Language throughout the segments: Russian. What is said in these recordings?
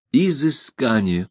Изыскание.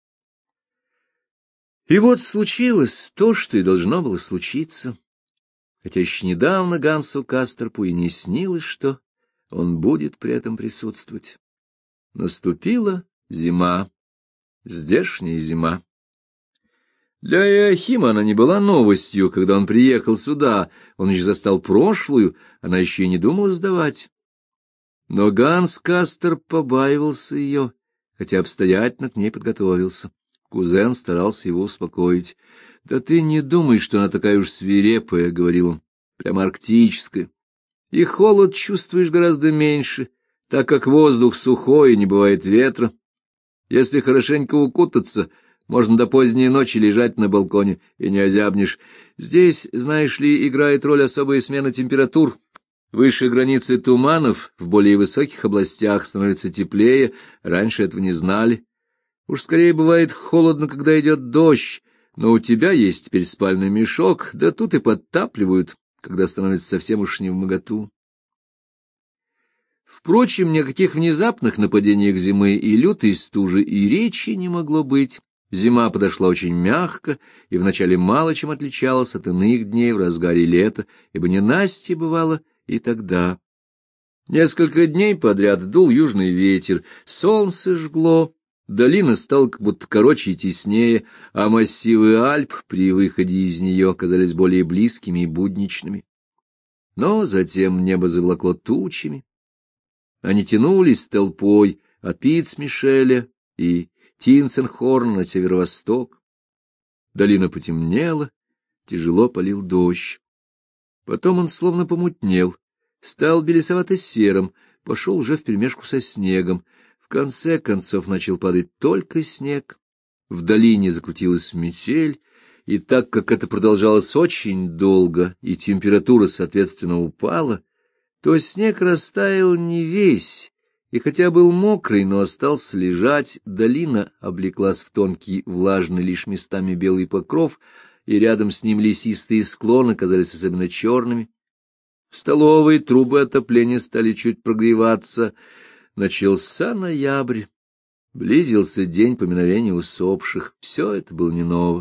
И вот случилось то, что и должно было случиться, хотя еще недавно Гансу Касторпу и не снилось, что он будет при этом присутствовать. Наступила зима, здешняя зима. Для Иоахима она не была новостью, когда он приехал сюда, он еще застал прошлую, она еще и не думала сдавать. Но Ганс Касторп побаивался ее, хотя обстоятельно к ней подготовился. Кузен старался его успокоить. — Да ты не думай, что она такая уж свирепая, — говорил он, — прямо арктическая. И холод чувствуешь гораздо меньше, так как воздух сухой и не бывает ветра. Если хорошенько укутаться, можно до поздней ночи лежать на балконе и не озябнешь. Здесь, знаешь ли, играет роль особая смена температур. Выше границы туманов, в более высоких областях становится теплее, раньше этого не знали. Уж скорее бывает холодно, когда идет дождь, но у тебя есть теперь спальный мешок, да тут и подтапливают, когда становится совсем уж невмоготу. Впрочем, ни о каких внезапных нападениях зимы и лютой стужи и речи не могло быть. Зима подошла очень мягко и вначале мало чем отличалась от иных дней в разгаре лета, ибо ненастье бывало и тогда. Несколько дней подряд дул южный ветер, солнце жгло, долина стала как будто короче и теснее, а массивы Альп при выходе из нее оказались более близкими и будничными. Но затем небо заволокло тучами. Они тянулись толпой от Пицмишеля и Тинценхорна на северо-восток. Долина потемнела, тяжело полил дождь. Потом он словно помутнел, стал белесовато-серым, пошел уже вперемешку со снегом. В конце концов начал падать только снег. В долине закрутилась метель, и так как это продолжалось очень долго, и температура, соответственно, упала, то снег растаял не весь, и хотя был мокрый, но остался лежать, долина облеклась в тонкий, влажный лишь местами белый покров, и рядом с ним лесистые склоны казались особенно черными. В столовой трубы отопления стали чуть прогреваться. Начался ноябрь. Близился день поминовения усопших. Все это было не ново.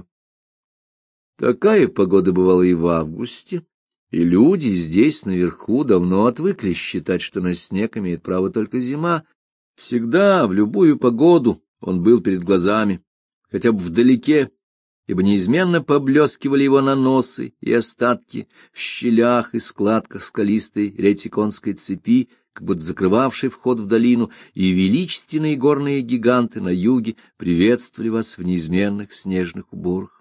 Такая погода бывала и в августе, и люди здесь, наверху, давно отвыкли считать, что на снег имеет право только зима. Всегда, в любую погоду, он был перед глазами, хотя бы вдалеке, ибо неизменно поблескивали его наносы и остатки в щелях и складках скалистой ретиконской цепи, как будто закрывавшей вход в долину, и величественные горные гиганты на юге приветствовали вас в неизменных снежных уборах.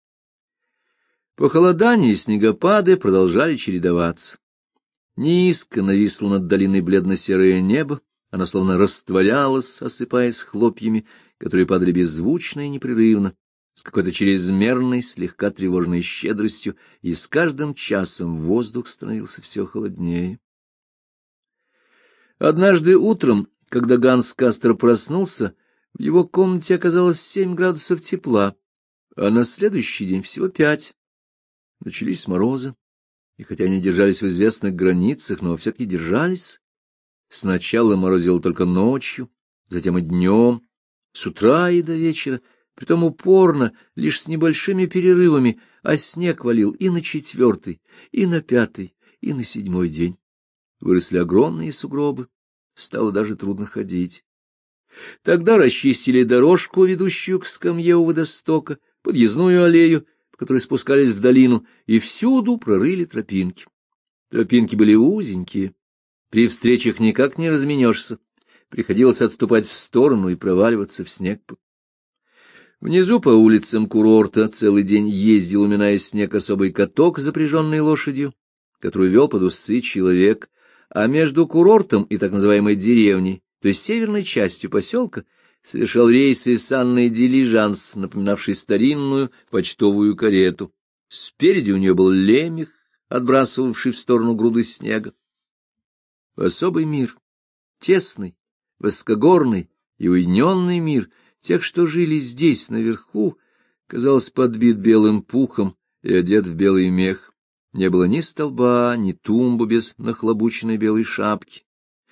Похолодание и снегопады продолжали чередоваться. Низко нависло над долиной бледно-серое небо, оно словно растворялось, осыпаясь хлопьями, которые падали беззвучно и непрерывно, с какой-то чрезмерной, слегка тревожной щедростью, и с каждым часом воздух становился все холоднее. Однажды утром, когда Ганс Кастер проснулся, в его комнате оказалось 7 градусов тепла, а на следующий день всего 5. Начались морозы, и хотя они держались в известных границах, но все-таки держались. Сначала морозило только ночью, затем и днем, с утра и до вечера, притом упорно, лишь с небольшими перерывами, а снег валил и на 4-й, и на 5-й, и на 7-й день. Выросли огромные сугробы, стало даже трудно ходить. Тогда расчистили дорожку, ведущую к скамье у водостока, подъездную аллею, по которой спускались в долину, и всюду прорыли тропинки. Тропинки были узенькие, при встречах никак не разменешься, приходилось отступать в сторону и проваливаться в снег. Внизу по улицам курорта целый день ездил, уминая снег, особый каток, запряженный лошадью, которую вел под усы человек, а между курортом и так называемой деревней, то есть северной частью поселка, совершал рейсы санный дилижанс, напоминавший старинную почтовую карету. Спереди у нее был лемех, отбрасывавший в сторону груды снега. Особый мир, тесный, высокогорный и уединенный мир тех, что жили здесь, наверху, казалось, подбит белым пухом и одет в белый мех. Не было ни столба, ни тумбы без нахлобученной белой шапки.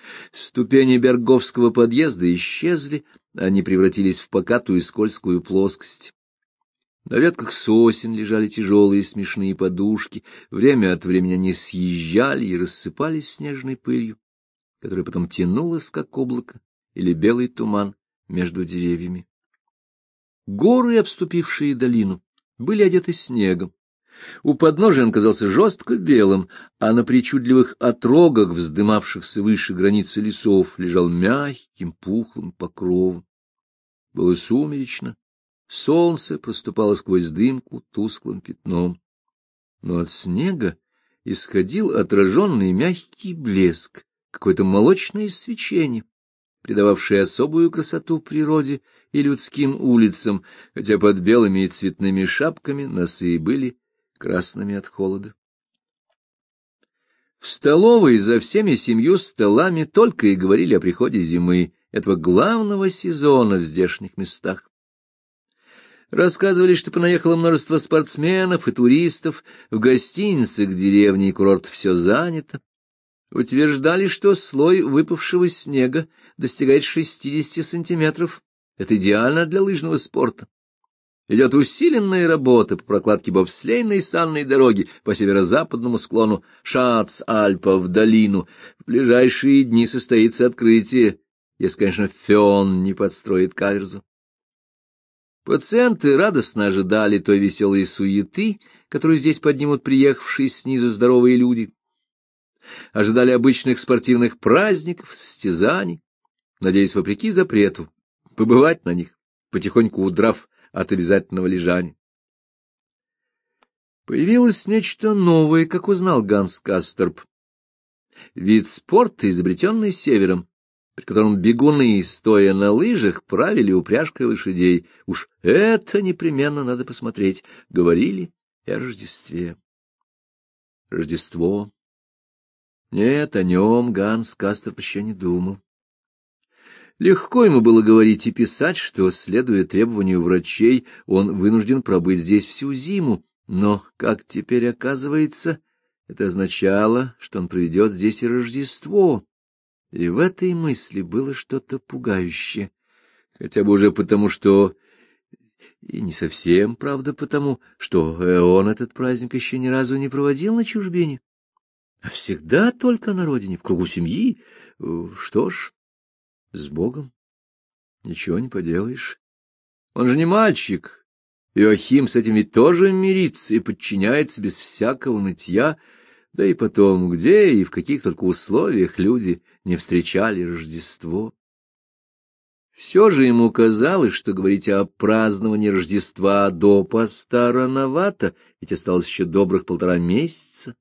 Ступени Берговского подъезда исчезли, они превратились в покатую и скользкую плоскость. На ветках сосен лежали тяжелые смешные подушки, время от времени они съезжали и рассыпались снежной пылью, которая потом тянулась, как облако или белый туман между деревьями. Горы, обступившие долину, были одеты снегом. У подножия он казался жестко белым, а на причудливых отрогах, вздымавшихся выше границы лесов, лежал мягким пухлым покровом. Было сумеречно, солнце проступало сквозь дымку тусклым пятном. Но от снега исходил отраженный мягкий блеск, какое-то молочное свечение, придававшее особую красоту природе и людским улицам, хотя под белыми и цветными шапками носы были красными от холода. В столовой за всеми 7 столами только и говорили о приходе зимы, этого главного сезона в здешних местах. Рассказывали, что понаехало множество спортсменов и туристов, в гостиницах деревни и курорт все занято. Утверждали, что слой выпавшего снега достигает 60 сантиметров. Это идеально для лыжного спорта. Идет усиленная работа по прокладке бобслейной и санной дороги по северо-западному склону Шац-Альпа в долину. В ближайшие дни состоится открытие, если, конечно, Фён не подстроит каверзу. Пациенты радостно ожидали той веселой суеты, которую здесь поднимут приехавшие снизу здоровые люди. Ожидали обычных спортивных праздников, состязаний, надеясь, вопреки запрету, побывать на них, потихоньку удрав от обязательного лежания. Появилось нечто новое, как узнал Ганс Касторп. Вид спорта, изобретенный Севером, при котором бегуны, стоя на лыжах, правили упряжкой лошадей. Уж это непременно надо посмотреть. Говорили и о Рождестве. Рождество. Нет, о нем Ганс Касторп еще не думал. Легко ему было говорить и писать, что, следуя требованию врачей, он вынужден пробыть здесь всю зиму, но, как теперь оказывается, это означало, что он проведет здесь и Рождество, и в этой мысли было что-то пугающее, хотя бы уже потому, что... И не совсем, правда, потому, что он этот праздник еще ни разу не проводил на чужбине, а всегда только на родине, в кругу семьи. Что ж... С Богом ничего не поделаешь. Он же не мальчик. Иоахим с этим ведь тоже мирится и подчиняется без всякого нытья. Да и потом, где и в каких только условиях люди не встречали Рождество. Все же ему казалось, что говорить о праздновании Рождества до поста рановато, ведь осталось еще добрых 1,5 месяца.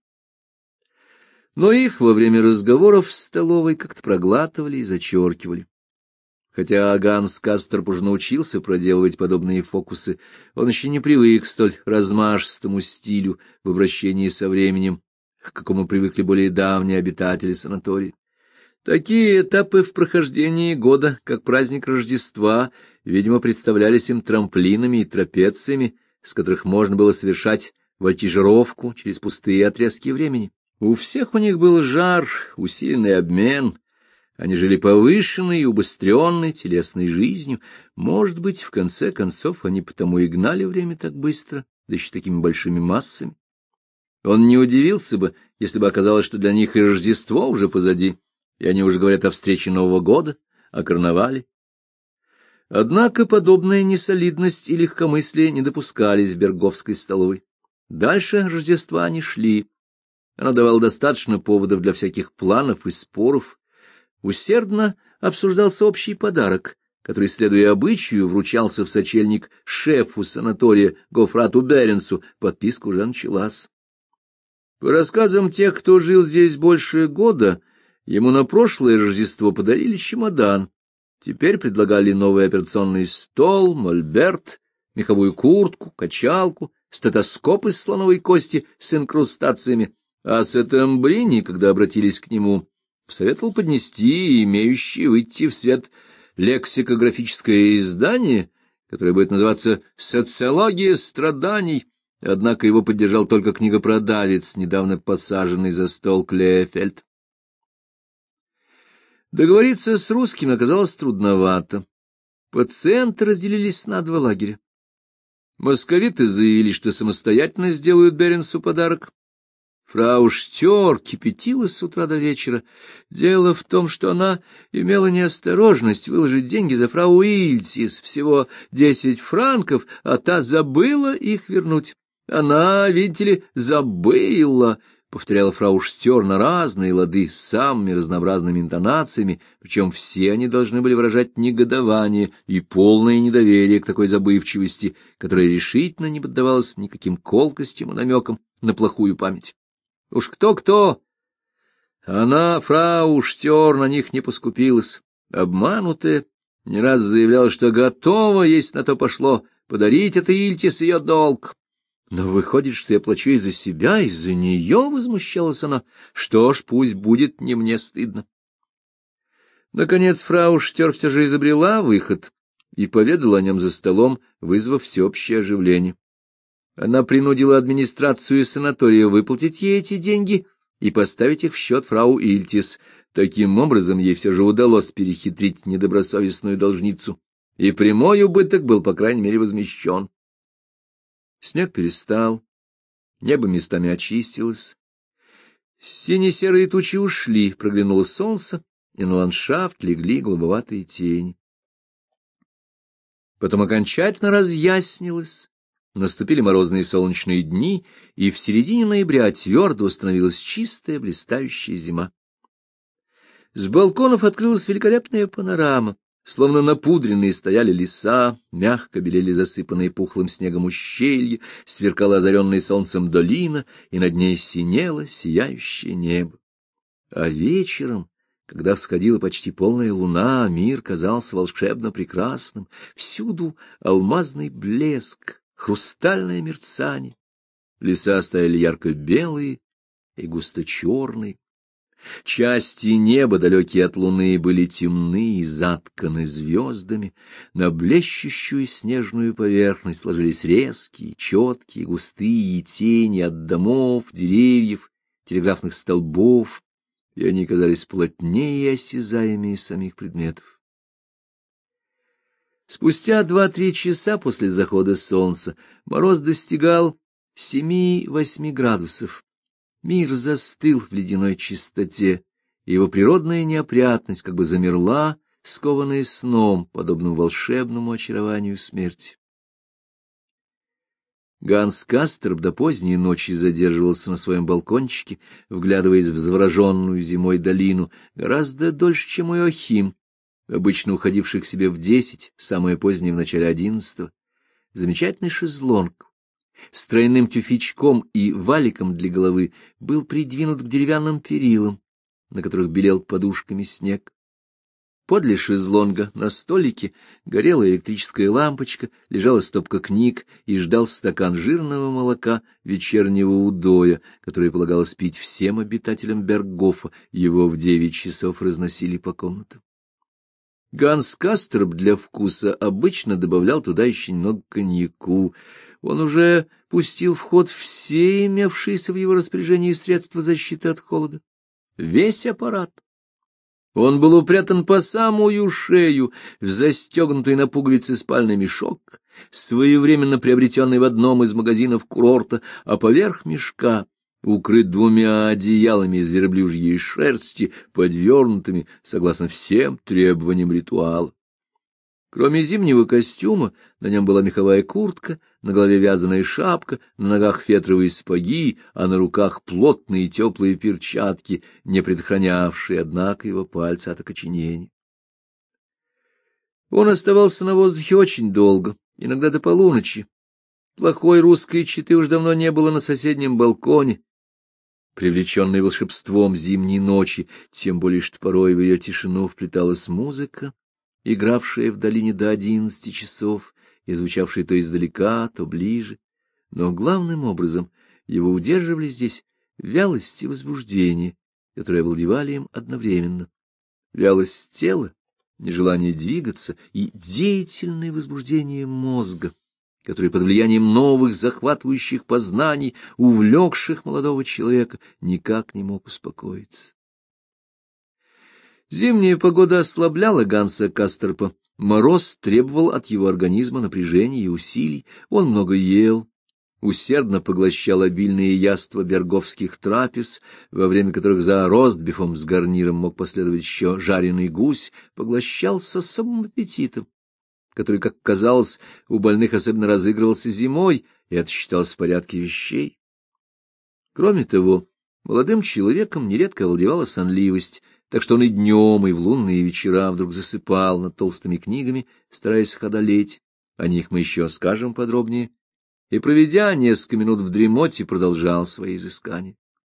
Но их во время разговоров в столовой как-то проглатывали и зачеркивали. Хотя Ганс Касторп уже научился проделывать подобные фокусы, он еще не привык к столь размашистому стилю в обращении со временем, к какому привыкли более давние обитатели санатория. Такие этапы в прохождении года, как праздник Рождества, видимо, представлялись им трамплинами и трапециями, с которых можно было совершать вольтижировку через пустые отрезки времени. У всех у них был жар, усиленный обмен, они жили повышенной и убыстренной телесной жизнью. Может быть, в конце концов, они потому и гнали время так быстро, да еще такими большими массами. Он не удивился бы, если бы оказалось, что для них и Рождество уже позади, и они уже говорят о встрече Нового года, о карнавале. Однако подобная несолидность и легкомыслие не допускались в Берговской столовой. Дальше Рождества не шли. Оно давало достаточно поводов для всяких планов и споров. Усердно обсуждался общий подарок, который, следуя обычаю, вручался в сочельник шефу санатория Гофрату Беренсу. Подписка уже началась. По рассказам тех, кто жил здесь больше года, ему на прошлое Рождество подарили чемодан. Теперь предлагали новый операционный стол, мольберт, меховую куртку, качалку, стетоскоп из слоновой кости с инкрустациями. А Сеттембрини, когда обратились к нему, посоветовал поднести имеющее выйти в свет лексикографическое издание, которое будет называться «Социология страданий», однако его поддержал только книгопродавец, недавно посаженный за стол Клефельд. Договориться с русскими оказалось трудновато. Пациенты разделились на два лагеря. Московиты заявили, что самостоятельно сделают Беренсу подарок. Фрау Штер кипятилась с утра до вечера. Дело в том, что она имела неосторожность выложить деньги за фрау Ильтис, всего 10 франков, а та забыла их вернуть. Она, видите ли, забыла, — повторяла фрау Штер на разные лады с самыми разнообразными интонациями, причем все они должны были выражать негодование и полное недоверие к такой забывчивости, которая решительно не поддавалась никаким колкостям и намекам на плохую память. Уж кто-кто, она, фрау Штер, на них не поскупилась. Обманутая, не раз заявляла, что готова, если на то пошло, подарить этой Ильтис ее долг. Но выходит, что я плачу из-за себя, из-за нее, — возмущалась она. Что ж, пусть будет, не мне стыдно. Наконец фрау Штер все же изобрела выход и поведала о нем за столом, вызвав всеобщее оживление. Она принудила администрацию санатория выплатить ей эти деньги и поставить их в счет фрау Ильтис. Таким образом, ей все же удалось перехитрить недобросовестную должницу, и прямой убыток был, по крайней мере, возмещен. Снег перестал, небо местами очистилось. Сине-серые тучи ушли, проглянуло солнце, и на ландшафт легли голубоватые тени. Потом окончательно разъяснилось. Наступили морозные солнечные дни, и в середине ноября твердо установилась чистая блистающая зима. С балконов открылась великолепная панорама. Словно напудренные стояли леса, мягко белели засыпанные пухлым снегом ущелья, сверкала озаренная солнцем долина, и над ней синело сияющее небо. А вечером, когда всходила почти полная луна, мир казался волшебно прекрасным, всюду алмазный блеск, хрустальное мерцание. Леса стояли ярко-белые и густо-черные. Части неба, далекие от луны, были темны и затканы звездами. На блещущую снежную поверхность ложились резкие, четкие, густые тени от домов, деревьев, телеграфных столбов, и они казались плотнее и осязаемее самих предметов. Спустя 2-3 часа после захода солнца мороз достигал 7-8 градусов. Мир застыл в ледяной чистоте, и его природная неопрятность как бы замерла, скованная сном, подобным волшебному очарованию смерти. Ганс Касторп до поздней ночи задерживался на своем балкончике, вглядываясь в завороженную зимой долину, гораздо дольше, чем Иоахим, обычно уходивший к себе в 10, самое позднее в начале 11. Замечательный шезлонг с тройным тюфячком и валиком для головы был придвинут к деревянным перилам, на которых белел подушками снег. Подле шезлонга на столике горела электрическая лампочка, лежала стопка книг и ждал стакан жирного молока вечернего удоя, которое полагалось пить всем обитателям Берггофа, его в 9 часов разносили по комнатам. Ганс Касторп для вкуса обычно добавлял туда еще немного коньяку. Он уже пустил в ход все имевшиеся в его распоряжении средства защиты от холода. Весь аппарат. Он был упрятан по самую шею в застегнутый на пуговицы спальный мешок, своевременно приобретенный в одном из магазинов курорта, а поверх мешка укрыт 2 одеялами из верблюжьей шерсти, подвернутыми согласно всем требованиям ритуала. Кроме зимнего костюма, на нем была меховая куртка, на голове вязаная шапка, на ногах фетровые сапоги, а на руках плотные теплые перчатки, не предохранявшие, однако, его пальцы от окоченения. Он оставался на воздухе очень долго, иногда до полуночи. Плохой русской четы уж давно не было на соседнем балконе, привлеченной волшебством зимней ночи, тем более что порой в ее тишину вплеталась музыка, игравшая в долине до 11 часов и звучавшая то издалека, то ближе. Но главным образом его удерживали здесь вялость и возбуждение, которые овладевали им одновременно. Вялость тела, нежелание двигаться и деятельное возбуждение мозга, который под влиянием новых захватывающих познаний, увлекших молодого человека, никак не мог успокоиться. Зимняя погода ослабляла Ганса Касторпа. Мороз требовал от его организма напряжения и усилий. Он много ел, усердно поглощал обильные яства берговских трапез, во время которых за ростбифом с гарниром мог последовать еще жареный гусь, поглощал с особым аппетитом, который, как казалось, у больных особенно разыгрывался зимой, и это считалось в порядке вещей. Кроме того, молодым человеком нередко овладевала сонливость, так что он и днем, и в лунные вечера вдруг засыпал над толстыми книгами, стараясь их одолеть. О них мы еще скажем подробнее. И, проведя несколько минут в дремоте, продолжал свои изыскания.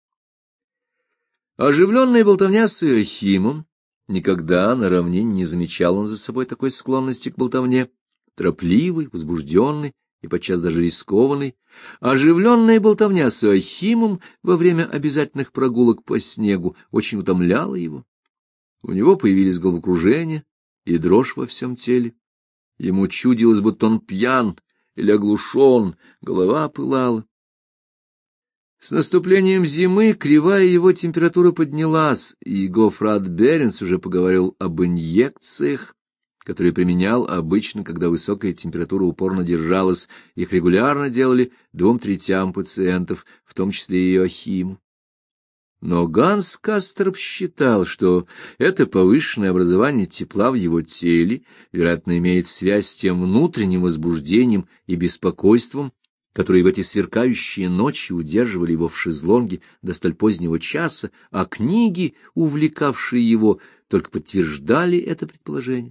Оживленная болтовня с Иоахимом, никогда на равнине не замечал он за собой такой склонности к болтовне, торопливый, возбужденный и подчас даже рискованный. Оживленная болтовня с Иоахимом во время обязательных прогулок по снегу очень утомляла его. У него появились головокружение и дрожь во всем теле. Ему чудилось, будто он пьян или оглушен, голова пылала. С наступлением зимы кривая его температура поднялась, и Гофрат Беренц уже поговорил об инъекциях, которые применял обычно, когда высокая температура упорно держалась. Их регулярно делали 2/3 пациентов, в том числе и Иоахиму. Но Ганс Касторп считал, что это повышенное образование тепла в его теле, вероятно, имеет связь с тем внутренним возбуждением и беспокойством, которые в эти сверкающие ночи удерживали его в шезлонге до столь позднего часа, а книги, увлекавшие его, только подтверждали это предположение.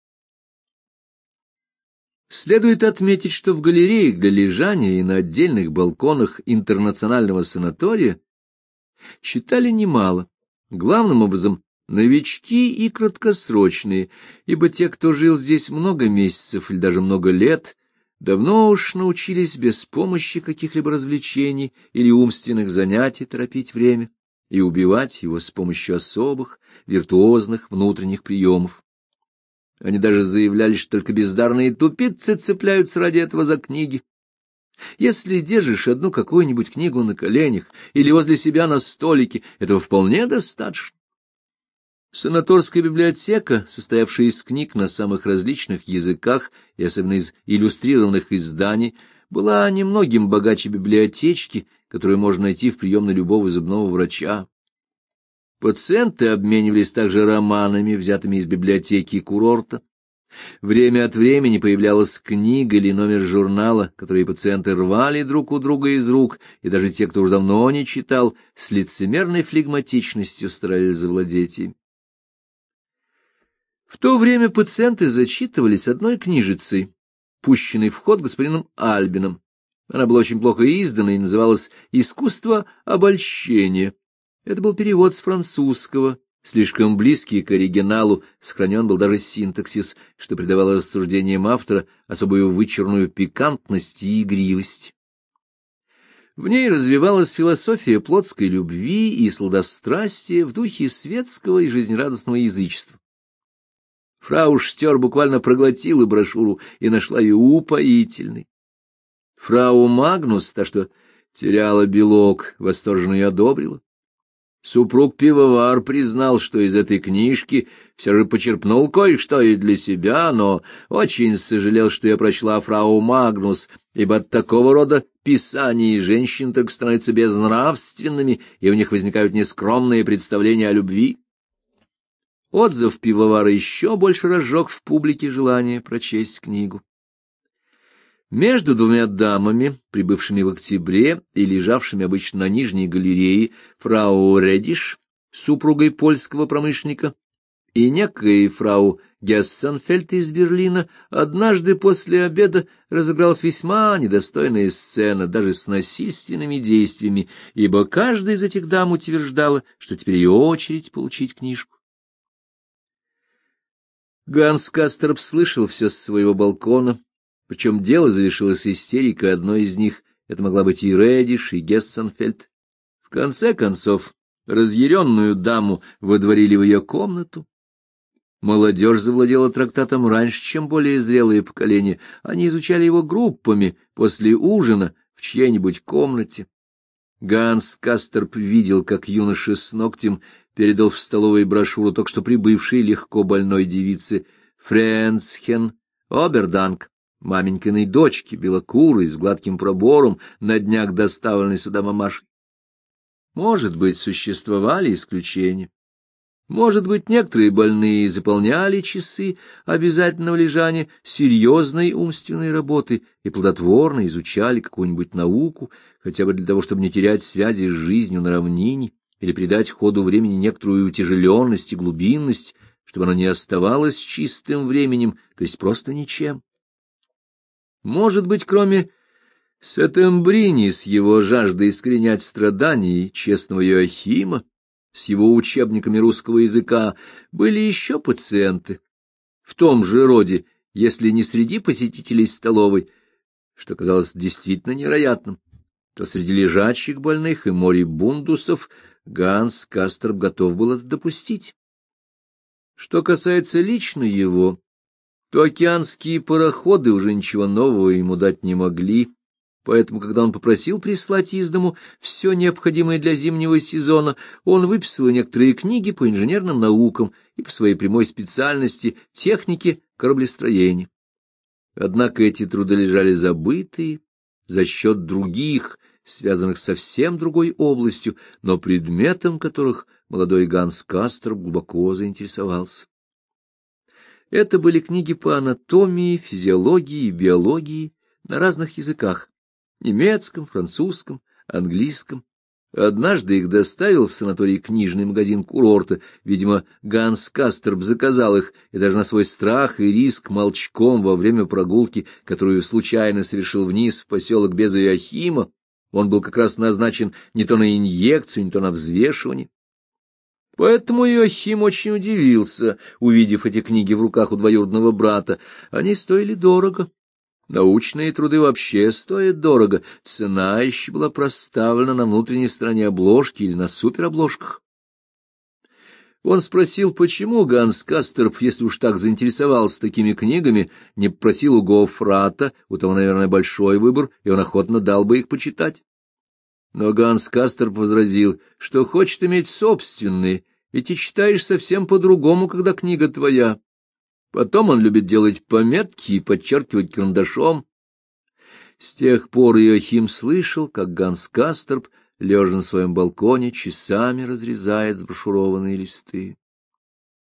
Следует отметить, что в галереях для лежания и на отдельных балконах интернационального санатория читали немало, главным образом новички и краткосрочные, ибо те, кто жил здесь много месяцев или даже много лет, давно уж научились без помощи каких-либо развлечений или умственных занятий торопить время и убивать его с помощью особых, виртуозных внутренних приемов. Они даже заявляли, что только бездарные тупицы цепляются ради этого за книги. Если держишь одну какую-нибудь книгу на коленях или возле себя на столике, этого вполне достаточно. Санаторская библиотека, состоявшая из книг на самых различных языках и особенно из иллюстрированных изданий, была немногим богаче библиотечки, которую можно найти в приемной любого зубного врача. Пациенты обменивались также романами, взятыми из библиотеки курорта. Время от времени появлялась книга или номер журнала, которые пациенты рвали друг у друга из рук, и даже те, кто уже давно не читал, с лицемерной флегматичностью старались завладеть им. В то время пациенты зачитывались одной книжицей, пущенной в ход господином Альбином. Она была очень плохо издана и называлась «Искусство обольщения». Это был перевод с французского, слишком близкий к оригиналу, сохранен был даже синтаксис, что придавало рассуждениям автора особую вычурную пикантность и игривость. В ней развивалась философия плотской любви и сладострастия в духе светского и жизнерадостного язычества. Фрау Штер буквально проглотила брошюру и нашла ее упоительной. Фрау Магнус, та, что теряла белок, восторженно ее одобрила. Супруг-пивовар признал, что из этой книжки все же почерпнул кое-что и для себя, но очень сожалел, что я прочла фрау Магнус, ибо от такого рода писаний женщин только становятся безнравственными, и у них возникают нескромные представления о любви. Отзыв пивовара еще больше разжег в публике желание прочесть книгу. Между двумя дамами, прибывшими в октябре и лежавшими обычно на нижней галерее, фрау Редиш, супругой польского промышленника, и некой фрау Гессенфельд из Берлина, однажды после обеда разыгралась весьма недостойная сцена, даже с насильственными действиями, ибо каждая из этих дам утверждала, что теперь ее очередь получить книжку. Ганс Касторп слышал все с своего балкона. Причем дело завершилось истерикой одной из них, это могла быть и Редиш, и Гессенфельд. В конце концов, разъяренную даму водворили в ее комнату. Молодежь завладела трактатом раньше, чем более зрелые поколения. Они изучали его группами после ужина в чьей-нибудь комнате. Ганс Касторп видел, как юноша с ногтем передал в столовой брошюру только что прибывшей легко больной девице Френсхен Оберданк, маменькиной дочки, белокурой, с гладким пробором, на днях доставленной сюда мамашей. Может быть, существовали исключения. Может быть, некоторые больные заполняли часы обязательного лежания серьезной умственной работы и плодотворно изучали какую-нибудь науку, хотя бы для того, чтобы не терять связи с жизнью на равнине или придать ходу времени некоторую утяжеленность и глубинность, чтобы оно не оставалось чистым временем, то есть просто ничем. Может быть, кроме Сеттембрини с его жаждой искоренять страдания, честного Иоахима, с его учебниками русского языка, были еще пациенты, в том же роде, если не среди посетителей столовой, что казалось действительно невероятным, то среди лежачих больных и морибундусов Ганс Касторп готов был это допустить. Что касается лично его, то океанские пароходы уже ничего нового ему дать не могли, поэтому, когда он попросил прислать из дому все необходимое для зимнего сезона, он выписал некоторые книги по инженерным наукам и по своей прямой специальности технике кораблестроения. Однако эти труды лежали забытые за счет других, связанных с совсем другой областью, но предметом которых молодой Ганс Касторп глубоко заинтересовался. Это были книги по анатомии, физиологии и биологии на разных языках: немецком, французском, английском. Однажды их доставил в санаторий книжный магазин курорта. Видимо, Ганс Касторп заказал их, и даже на свой страх и риск молчком во время прогулки, которую случайно совершил вниз в поселок без Иоахима, он был как раз назначен не то на инъекцию, не то на взвешивание. Поэтому Иоахим очень удивился, увидев эти книги в руках у двоюродного брата. Они стоили дорого. Научные труды вообще стоят дорого, цена еще была проставлена на внутренней стороне обложки или на суперобложках. Он спросил, почему Ганс Касторп, если уж так заинтересовался такими книгами, не попросил у Гофрата, у того, наверное, большой выбор, и он охотно дал бы их почитать. Но Ганс Касторп возразил, что хочет иметь собственные, ведь и читаешь совсем по-другому, когда книга твоя. Потом он любит делать пометки и подчеркивать карандашом. С тех пор Иоахим слышал, как Ганс Касторп, лежа на своем балконе, часами разрезает сброшурованные листы.